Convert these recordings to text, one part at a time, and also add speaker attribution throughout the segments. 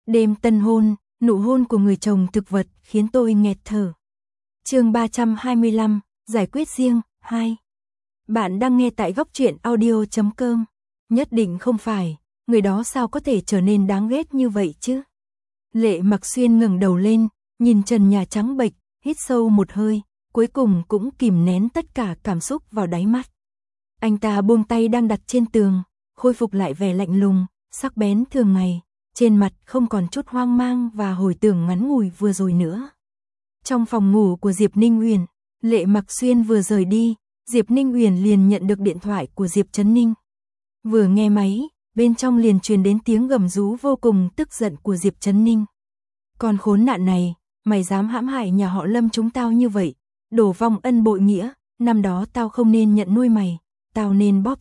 Speaker 1: Đêm tân hôn, nụ hôn của người chồng thực vật khiến tôi nghẹt thở. Chương 325, giải quyết riêng, 2. Bạn đang nghe tại góc truyện audio.com. Nhất định không phải, người đó sao có thể trở nên đáng ghét như vậy chứ? Lệ Mặc Xuyên ngẩng đầu lên, nhìn trần nhà trắng bệch, hít sâu một hơi, cuối cùng cũng kìm nén tất cả cảm xúc vào đáy mắt. Anh ta buông tay đang đặt trên tường, khôi phục lại vẻ lạnh lùng, sắc bén thường ngày, trên mặt không còn chút hoang mang và hồi tưởng ngắn ngủi vừa rồi nữa. Trong phòng ngủ của Diệp Ninh Uyển, Lệ Mặc Xuyên vừa rời đi, Diệp Ninh Uyển liền nhận được điện thoại của Diệp Chấn Ninh. Vừa nghe máy, bên trong liền truyền đến tiếng gầm rú vô cùng tức giận của Diệp Chấn Ninh. Con khốn nạn này, mày dám hãm hại nhà họ Lâm chúng tao như vậy, đổ vong ân bội nghĩa, năm đó tao không nên nhận nuôi mày, tao nên bóp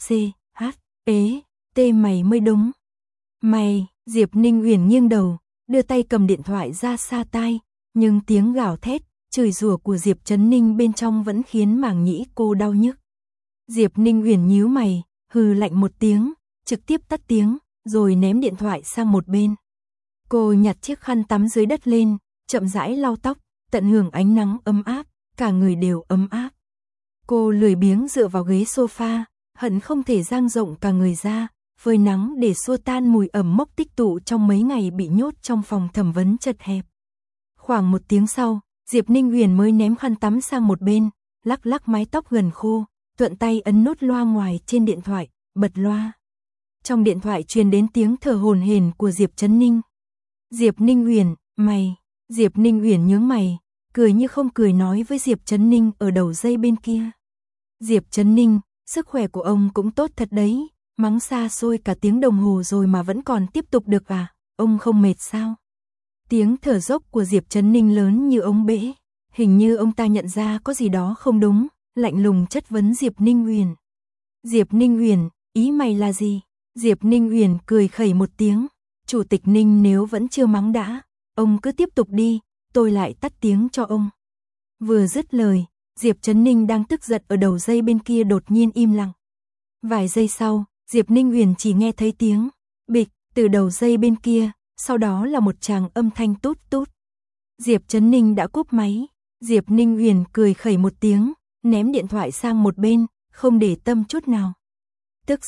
Speaker 1: tê mày mới đúng. Mày, Diệp Ninh Uyển nghiêng đầu, đưa tay cầm điện thoại ra xa tai, nhưng tiếng gào thét, chửi rủa của Diệp Chấn Ninh bên trong vẫn khiến màng nhĩ cô đau nhức. Diệp Ninh Uyển nhíu mày, hừ lạnh một tiếng, trực tiếp tắt tiếng, rồi ném điện thoại sang một bên. Cô nhặt chiếc khăn tắm dưới đất lên, chậm rãi lau tóc, tận hưởng ánh nắng ấm áp, cả người đều ấm áp. Cô lười biếng dựa vào ghế sofa, hận không thể dang rộng cả người ra, phơi nắng để xua tan mùi ẩm mốc tích tụ trong mấy ngày bị nhốt trong phòng thẩm vấn chật hẹp. Khoảng một tiếng sau, Diệp Ninh Uyển mới ném khăn tắm sang một bên, lắc lắc mái tóc gần khô, thuận tay ấn nút loa ngoài trên điện thoại, bật loa. Trong điện thoại truyền đến tiếng thở hổn hển của Diệp Chấn Ninh. Diệp Ninh Uyển, mày, Diệp Ninh Uyển nhướng mày, cười như không cười nói với Diệp Chấn Ninh ở đầu dây bên kia. Diệp Chấn Ninh, sức khỏe của ông cũng tốt thật đấy, mắng xa xôi cả tiếng đồng hồ rồi mà vẫn còn tiếp tục được à, ông không mệt sao? Tiếng thở dốc của Diệp Chấn Ninh lớn như ống bể, hình như ông ta nhận ra có gì đó không đúng, lạnh lùng chất vấn Diệp Ninh Uyển. Diệp Ninh Uyển, ý mày là gì? Diệp Ninh Uyển cười khẩy một tiếng, Chủ tịch Ninh nếu vẫn chưa mắng đã, ông cứ tiếp tục đi, tôi lại tắt tiếng cho ông. Vừa dứt lời, Diệp Chấn Ninh đang tức giận ở đầu dây bên kia đột nhiên im lặng. Vài giây sau, Diệp Ninh Uyển chỉ nghe thấy tiếng bịch từ đầu dây bên kia, sau đó là một tràng âm thanh tút tút. Diệp Chấn Ninh đã cúp máy, Diệp Ninh Uyển cười khẩy một tiếng, ném điện thoại sang một bên, không để tâm chút nào. Tức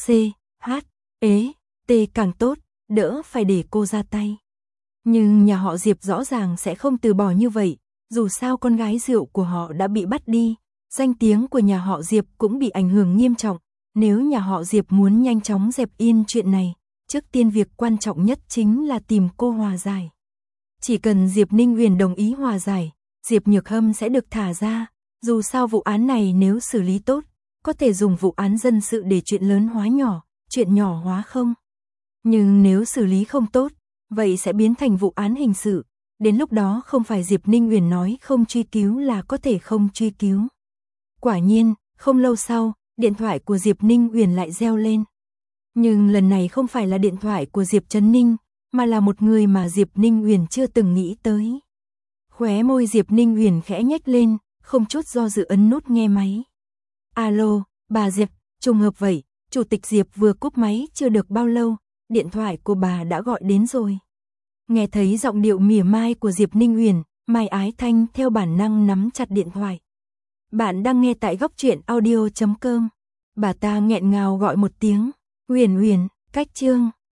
Speaker 1: càng tốt, đỡ phải để cô ra tay. Nhưng nhà họ Diệp rõ ràng sẽ không từ bỏ như vậy, dù sao con gái rượu của họ đã bị bắt đi, danh tiếng của nhà họ Diệp cũng bị ảnh hưởng nghiêm trọng. Nếu nhà họ Diệp muốn nhanh chóng dẹp yên chuyện này, trước tiên việc quan trọng nhất chính là tìm cô hòa giải. Chỉ cần Diệp Ninh Uyển đồng ý hòa giải, Diệp Nhược Hâm sẽ được thả ra, dù sao vụ án này nếu xử lý tốt, có thể dùng vụ án dân sự để chuyện lớn hóa nhỏ, chuyện nhỏ hóa không. Nhưng nếu xử lý không tốt, vậy sẽ biến thành vụ án hình sự, đến lúc đó không phải Diệp Ninh Uyển nói không truy cứu là có thể không truy cứu. Quả nhiên, không lâu sau, điện thoại của Diệp Ninh Uyển lại reo lên. Nhưng lần này không phải là điện thoại của Diệp Chấn Ninh, mà là một người mà Diệp Ninh Uyển chưa từng nghĩ tới. Khóe môi Diệp Ninh Uyển khẽ nhếch lên, không chút do dự ấn nút nghe máy. Alo, bà Diệp, trùng hợp vậy, Chủ tịch Diệp vừa cúp máy chưa được bao lâu, điện thoại của bà đã gọi đến rồi. Nghe thấy giọng điệu mỉa mai của Diệp Ninh Uyển, Mai Ái Thanh theo bản năng nắm chặt điện thoại. Bạn đang nghe tại góc truyện audio.com. Bà ta nghẹn ngào gọi một tiếng, Uyển Uyển, cách chương.